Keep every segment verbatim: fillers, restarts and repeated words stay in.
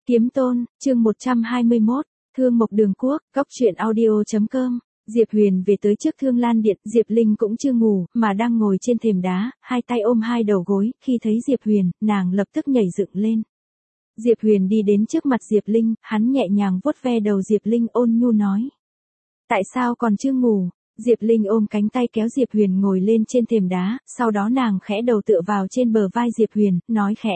Kiếm Tôn, chương một trăm hai mươi mốt, Thương Mộc Đường Quốc, Cóc Truyện Audio chấm com. Diệp Huyền về tới trước Thương Lan Điện, Diệp Linh cũng chưa ngủ, mà đang ngồi trên thềm đá, hai tay ôm hai đầu gối, khi thấy Diệp Huyền, nàng lập tức nhảy dựng lên. Diệp Huyền đi đến trước mặt Diệp Linh, hắn nhẹ nhàng vuốt ve đầu Diệp Linh ôn nhu nói. Tại sao còn chưa ngủ? Diệp Linh ôm cánh tay kéo Diệp Huyền ngồi lên trên thềm đá, sau đó nàng khẽ đầu tựa vào trên bờ vai Diệp Huyền, nói khẽ.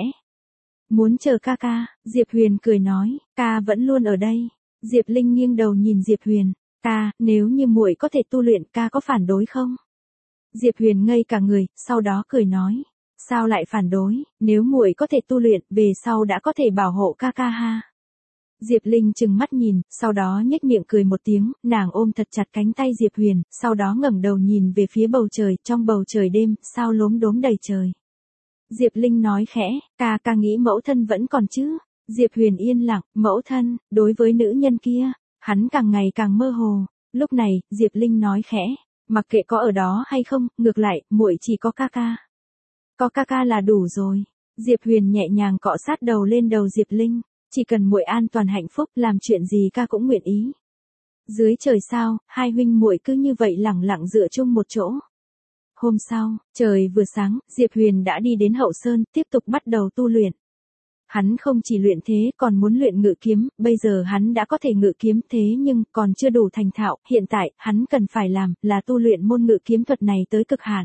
Muốn chờ ca ca, Diệp Huyền cười nói, ca vẫn luôn ở đây. Diệp Linh nghiêng đầu nhìn Diệp Huyền, ca, nếu như muội có thể tu luyện ca có phản đối không? Diệp Huyền ngây cả người, sau đó cười nói, sao lại phản đối, nếu muội có thể tu luyện, về sau đã có thể bảo hộ ca ca ha. Diệp Linh trừng mắt nhìn, sau đó nhếch miệng cười một tiếng, nàng ôm thật chặt cánh tay Diệp Huyền, sau đó ngẩng đầu nhìn về phía bầu trời, trong bầu trời đêm, sao lốm đốm đầy trời. Diệp Linh nói khẽ, ca ca nghĩ mẫu thân vẫn còn chứ? Diệp Huyền yên lặng, mẫu thân, đối với nữ nhân kia, hắn càng ngày càng mơ hồ. Lúc này, Diệp Linh nói khẽ, mặc kệ có ở đó hay không, ngược lại, muội chỉ có ca ca. Có ca ca là đủ rồi. Diệp Huyền nhẹ nhàng cọ sát đầu lên đầu Diệp Linh, chỉ cần muội an toàn hạnh phúc, làm chuyện gì ca cũng nguyện ý. Dưới trời sao, hai huynh muội cứ như vậy lẳng lặng dựa chung một chỗ. Hôm sau, trời vừa sáng, Diệp Huyền đã đi đến Hậu Sơn, tiếp tục bắt đầu tu luyện. Hắn không chỉ luyện thế, còn muốn luyện ngự kiếm, bây giờ hắn đã có thể ngự kiếm thế nhưng còn chưa đủ thành thạo, hiện tại, hắn cần phải làm, là tu luyện môn ngự kiếm thuật này tới cực hạn.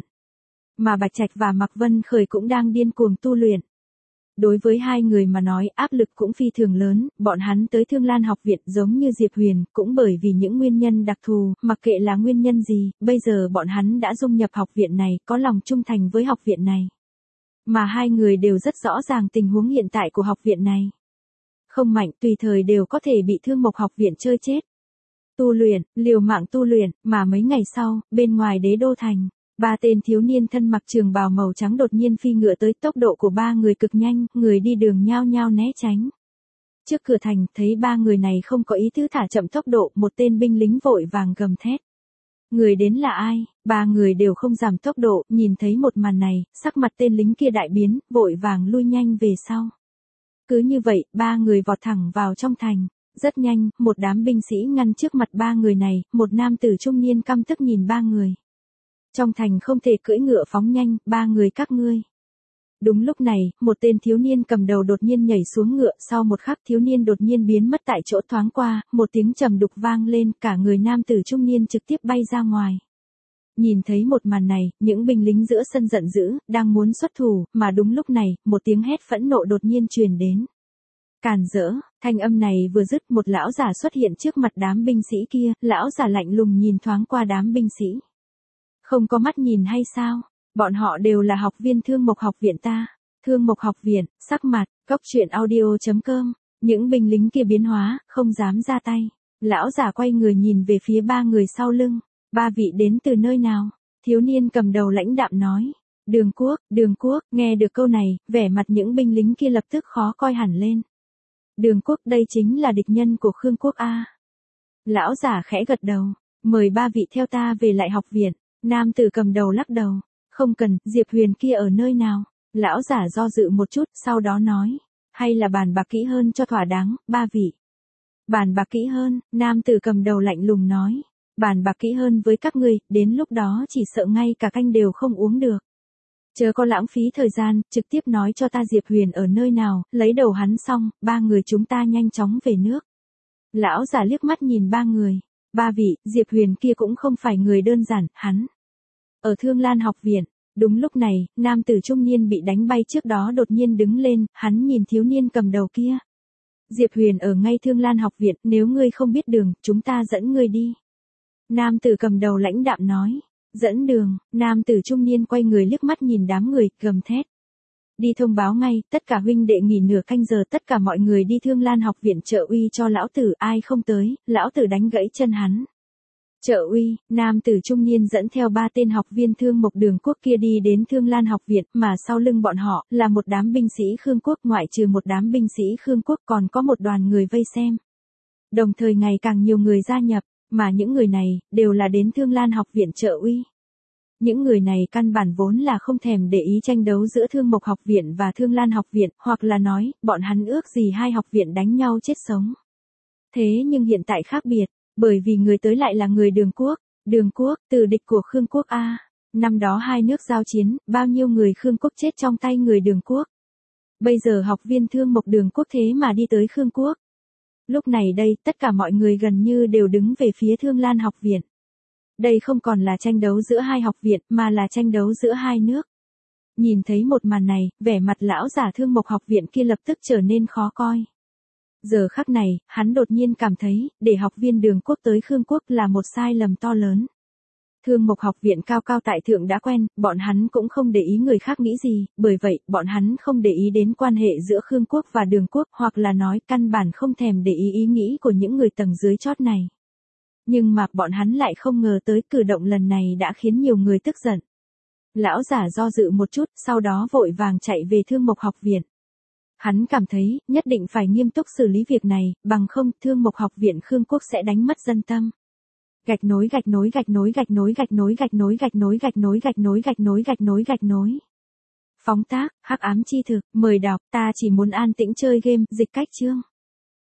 Mà Bạch Trạch và Mạc Vân Khởi cũng đang điên cuồng tu luyện. Đối với hai người mà nói áp lực cũng phi thường lớn, bọn hắn tới Thương Lan học viện giống như Diệp Huyền, cũng bởi vì những nguyên nhân đặc thù, mặc kệ là nguyên nhân gì, bây giờ bọn hắn đã dung nhập học viện này, có lòng trung thành với học viện này. Mà hai người đều rất rõ ràng tình huống hiện tại của học viện này. Không mạnh, tùy thời đều có thể bị Thương Mộc học viện chơi chết. Tu luyện, liều mạng tu luyện, mà mấy ngày sau, bên ngoài Đế Đô Thành. Ba tên thiếu niên thân mặc trường bào màu trắng đột nhiên phi ngựa tới, tốc độ của ba người cực nhanh, người đi đường nhao nhao né tránh. Trước cửa thành, thấy ba người này không có ý tứ thả chậm tốc độ, một tên binh lính vội vàng gầm thét. Người đến là ai? Ba người đều không giảm tốc độ, nhìn thấy một màn này, sắc mặt tên lính kia đại biến, vội vàng lui nhanh về sau. Cứ như vậy, ba người vọt thẳng vào trong thành. Rất nhanh, một đám binh sĩ ngăn trước mặt ba người này, một nam tử trung niên căm tức nhìn ba người. Trong thành không thể cưỡi ngựa phóng nhanh, ba người các ngươi. Đúng lúc này, một tên thiếu niên cầm đầu đột nhiên nhảy xuống ngựa, sau một khắc thiếu niên đột nhiên biến mất tại chỗ, thoáng qua, một tiếng trầm đục vang lên, cả người nam tử trung niên trực tiếp bay ra ngoài. Nhìn thấy một màn này, những binh lính giữa sân giận dữ, đang muốn xuất thủ, mà đúng lúc này, một tiếng hét phẫn nộ đột nhiên truyền đến. Càn rỡ, thanh âm này vừa dứt, một lão giả xuất hiện trước mặt đám binh sĩ kia, lão giả lạnh lùng nhìn thoáng qua đám binh sĩ. Không có mắt nhìn hay sao? Bọn họ đều là học viên Thương Mộc học viện ta. Thương Mộc học viện, sắc mặt, Cóc Truyện Audio chấm com. Những binh lính kia biến hóa, không dám ra tay. Lão giả quay người nhìn về phía ba người sau lưng. Ba vị đến từ nơi nào? Thiếu niên cầm đầu lãnh đạm nói. Đường Quốc, Đường Quốc, nghe được câu này, vẻ mặt những binh lính kia lập tức khó coi hẳn lên. Đường Quốc, đây chính là địch nhân của Khương Quốc a. Lão giả khẽ gật đầu, mời ba vị theo ta về lại học viện. Nam tử cầm đầu lắc đầu, không cần, Diệp Huyền kia ở nơi nào? Lão giả do dự một chút, sau đó nói, hay là bàn bạc kỹ hơn cho thỏa đáng, ba vị. Bàn bạc kỹ hơn, nam tử cầm đầu lạnh lùng nói, bàn bạc kỹ hơn với các ngươi, đến lúc đó chỉ sợ ngay cả canh đều không uống được. Chớ có lãng phí thời gian, trực tiếp nói cho ta Diệp Huyền ở nơi nào, lấy đầu hắn xong, ba người chúng ta nhanh chóng về nước. Lão giả liếc mắt nhìn ba người. Ba vị, Diệp Huyền kia cũng không phải người đơn giản, hắn. Ở Thương Lan học viện, đúng lúc này, nam tử trung niên bị đánh bay trước đó đột nhiên đứng lên, hắn nhìn thiếu niên cầm đầu kia. Diệp Huyền ở ngay Thương Lan học viện, nếu ngươi không biết đường, chúng ta dẫn ngươi đi. Nam tử cầm đầu lãnh đạm nói, dẫn đường, nam tử trung niên quay người liếc mắt nhìn đám người, gầm thét. Đi thông báo ngay, tất cả huynh đệ nghỉ nửa canh giờ, tất cả mọi người đi Thương Lan học viện trợ uy cho lão tử, ai không tới, lão tử đánh gãy chân hắn. Trợ uy, nam tử trung niên dẫn theo ba tên học viên Thương Mộc Đường Quốc kia đi đến Thương Lan học viện, mà sau lưng bọn họ, là một đám binh sĩ Khương Quốc, ngoại trừ một đám binh sĩ Khương Quốc còn có một đoàn người vây xem. Đồng thời ngày càng nhiều người gia nhập, mà những người này, đều là đến Thương Lan học viện trợ uy. Những người này căn bản vốn là không thèm để ý tranh đấu giữa Thương Mộc học viện và Thương Lan học viện, hoặc là nói, bọn hắn ước gì hai học viện đánh nhau chết sống. Thế nhưng hiện tại khác biệt, bởi vì người tới lại là người Đường Quốc. Đường Quốc, từ địch của Khương Quốc a. Năm đó hai nước giao chiến, bao nhiêu người Khương Quốc chết trong tay người Đường Quốc. Bây giờ học viên Thương Mộc Đường Quốc thế mà đi tới Khương Quốc. Lúc này đây, tất cả mọi người gần như đều đứng về phía Thương Lan học viện. Đây không còn là tranh đấu giữa hai học viện, mà là tranh đấu giữa hai nước. Nhìn thấy một màn này, vẻ mặt lão giả Thương Mộc học viện kia lập tức trở nên khó coi. Giờ khắc này, hắn đột nhiên cảm thấy, để học viên Đường Quốc tới Khương Quốc là một sai lầm to lớn. Thương Mộc học viện cao cao tại thượng đã quen, bọn hắn cũng không để ý người khác nghĩ gì, bởi vậy, bọn hắn không để ý đến quan hệ giữa Khương Quốc và Đường Quốc, hoặc là nói căn bản không thèm để ý ý nghĩ của những người tầng dưới chót này. Nhưng mà bọn hắn lại không ngờ tới cử động lần này đã khiến nhiều người tức giận. Lão giả do dự một chút, sau đó vội vàng chạy về Thương Mộc học viện. Hắn cảm thấy, nhất định phải nghiêm túc xử lý việc này, bằng không, Thương Mộc học viện Khương Quốc sẽ đánh mất dân tâm. Gạch nối gạch nối gạch nối gạch nối gạch nối gạch nối gạch nối gạch nối gạch nối gạch nối gạch nối gạch nối. Phóng tác, hắc ám chi thực, mời đọc, ta chỉ muốn an tĩnh chơi game, dịch cách chương.